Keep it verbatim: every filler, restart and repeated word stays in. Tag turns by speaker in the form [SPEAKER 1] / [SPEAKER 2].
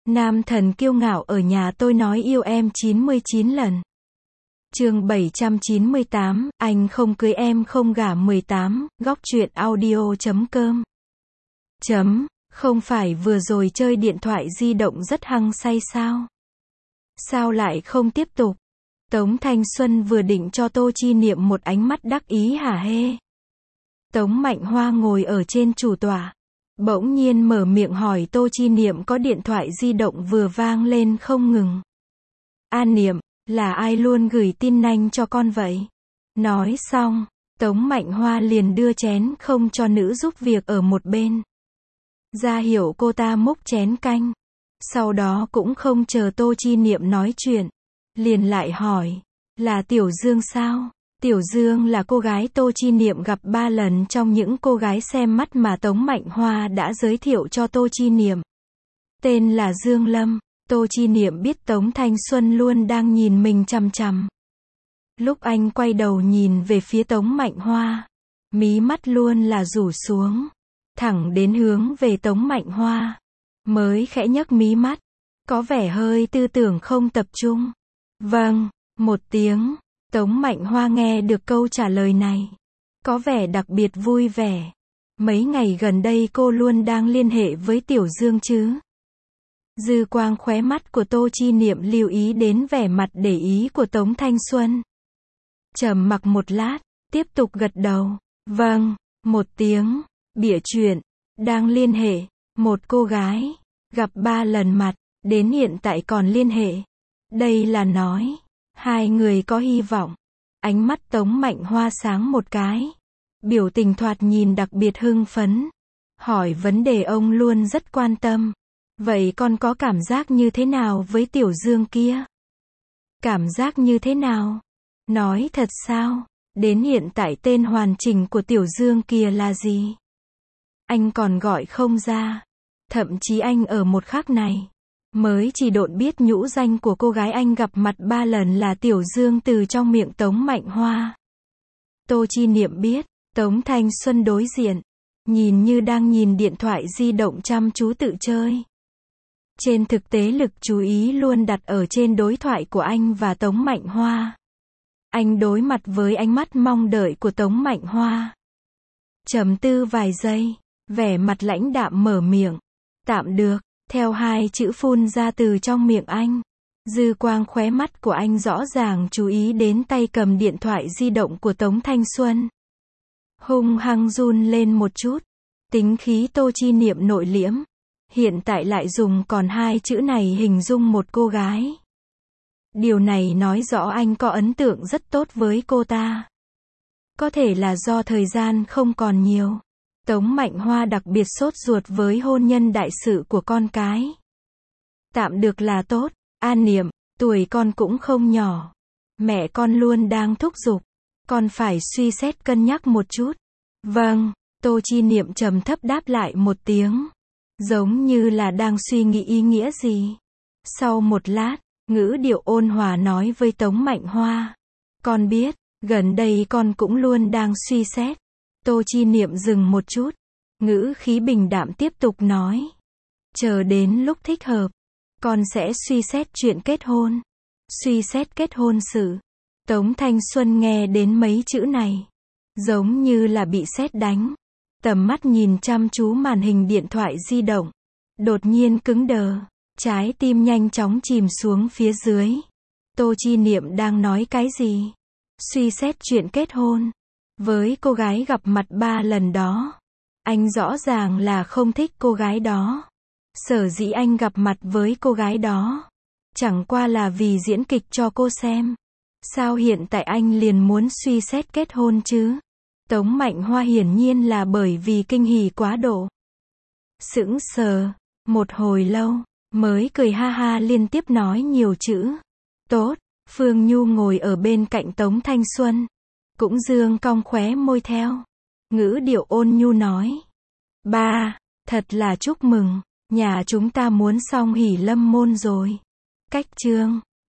[SPEAKER 1] Nam thần kiêu ngạo ở nhà tôi nói yêu em chín mươi chín lần. Chương bảy trăm chín mươi tám, anh không cưới em không gả mười tám, góc truyện audio chấm com. Chấm, không phải vừa rồi chơi điện thoại di động rất hăng say sao? Sao lại không tiếp tục? Tống Thanh Xuân vừa định cho Tô Chi Niệm một ánh mắt đắc ý hả hê. Tống Mạnh Hoa ngồi ở trên chủ tọa, bỗng nhiên mở miệng hỏi Tô Chi Niệm có điện thoại di động vừa vang lên không ngừng. An Niệm, là ai luôn gửi tin nhanh cho con vậy? Nói xong, Tống Mạnh Hoa liền đưa chén không cho nữ giúp việc ở một bên, ra hiệu cô ta múc chén canh. Sau đó cũng không chờ Tô Chi Niệm nói chuyện, liền lại hỏi, là Tiểu Dương sao? Tiểu Dương là cô gái Tô Chi Niệm gặp ba lần trong những cô gái xem mắt mà Tống Mạnh Hoa đã giới thiệu cho Tô Chi Niệm. Tên là Dương Lâm. Tô Chi Niệm biết Tống Thanh Xuân luôn đang nhìn mình chằm chằm. Lúc anh quay đầu nhìn về phía Tống Mạnh Hoa, mí mắt luôn là rủ xuống, thẳng đến hướng về Tống Mạnh Hoa, mới khẽ nhấc mí mắt, có vẻ hơi tư tưởng không tập trung. Vâng, một tiếng. Tống Mạnh Hoa nghe được câu trả lời này, có vẻ đặc biệt vui vẻ. Mấy ngày gần đây cô luôn đang liên hệ với Tiểu Dương chứ? Dư quang khóe mắt của Tô Chi Niệm lưu ý đến vẻ mặt để ý của Tống Thanh Xuân. Trầm mặc một lát, tiếp tục gật đầu. Vâng, một tiếng. Bịa chuyện, đang liên hệ, một cô gái, gặp ba lần mặt, đến hiện tại còn liên hệ. Đây là nói, hai người có hy vọng. Ánh mắt Tống Mạnh Hoa sáng một cái, biểu tình thoạt nhìn đặc biệt hưng phấn. Hỏi vấn đề ông luôn rất quan tâm. Vậy con có cảm giác như thế nào với Tiểu Dương kia? Cảm giác như thế nào? Nói thật sao? Đến hiện tại tên hoàn chỉnh của Tiểu Dương kia là gì? Anh còn gọi không ra. Thậm chí anh ở một khắc này, mới chỉ độn biết nhũ danh của cô gái anh gặp mặt ba lần là Tiểu Dương từ trong miệng Tống Mạnh Hoa. Tô Chi Niệm biết, Tống Thanh Xuân đối diện, nhìn như đang nhìn điện thoại di động chăm chú tự chơi. Trên thực tế lực chú ý luôn đặt ở trên đối thoại của anh và Tống Mạnh Hoa. Anh đối mặt với ánh mắt mong đợi của Tống Mạnh Hoa. Trầm tư vài giây, vẻ mặt lãnh đạm mở miệng. Tạm được. Theo hai chữ phun ra từ trong miệng anh, dư quang khóe mắt của anh rõ ràng chú ý đến tay cầm điện thoại di động của Tống Thanh Xuân. Hung hăng run lên một chút. Tính khí Tô Chi Niệm nội liễm, hiện tại lại dùng còn hai chữ này hình dung một cô gái. Điều này nói rõ anh có ấn tượng rất tốt với cô ta. Có thể là do thời gian không còn nhiều. Tống Mạnh Hoa đặc biệt sốt ruột với hôn nhân đại sự của con cái. Tạm được là tốt. An Niệm, tuổi con cũng không nhỏ. Mẹ con luôn đang thúc giục. Con phải suy xét cân nhắc một chút. Vâng, Tô Chi Niệm trầm thấp đáp lại một tiếng. Giống như là đang suy nghĩ ý nghĩa gì. Sau một lát, ngữ điệu ôn hòa nói với Tống Mạnh Hoa. Con biết, gần đây con cũng luôn đang suy xét. Tô Chi Niệm dừng một chút, ngữ khí bình đạm tiếp tục nói. Chờ đến lúc thích hợp, con sẽ suy xét chuyện kết hôn. Suy xét kết hôn sự. Tống Thanh Xuân nghe đến mấy chữ này, giống như là bị sét đánh. Tầm mắt nhìn chăm chú màn hình điện thoại di động, đột nhiên cứng đờ, trái tim nhanh chóng chìm xuống phía dưới. Tô Chi Niệm đang nói cái gì? Suy xét chuyện kết hôn. Với cô gái gặp mặt ba lần đó, anh rõ ràng là không thích cô gái đó. Sở dĩ anh gặp mặt với cô gái đó, chẳng qua là vì diễn kịch cho cô xem. Sao hiện tại anh liền muốn suy xét kết hôn chứ? Tống Mạnh Hoa hiển nhiên là bởi vì kinh hỉ quá độ. Sững sờ, một hồi lâu, mới cười ha ha liên tiếp nói nhiều chữ. Tốt. Phương Nhu ngồi ở bên cạnh Tống Thanh Xuân, cũng dương cong khóe môi theo. Ngữ điệu ôn nhu nói. Ba, thật là chúc mừng, nhà chúng ta muốn xong hỷ lâm môn rồi. Cách chương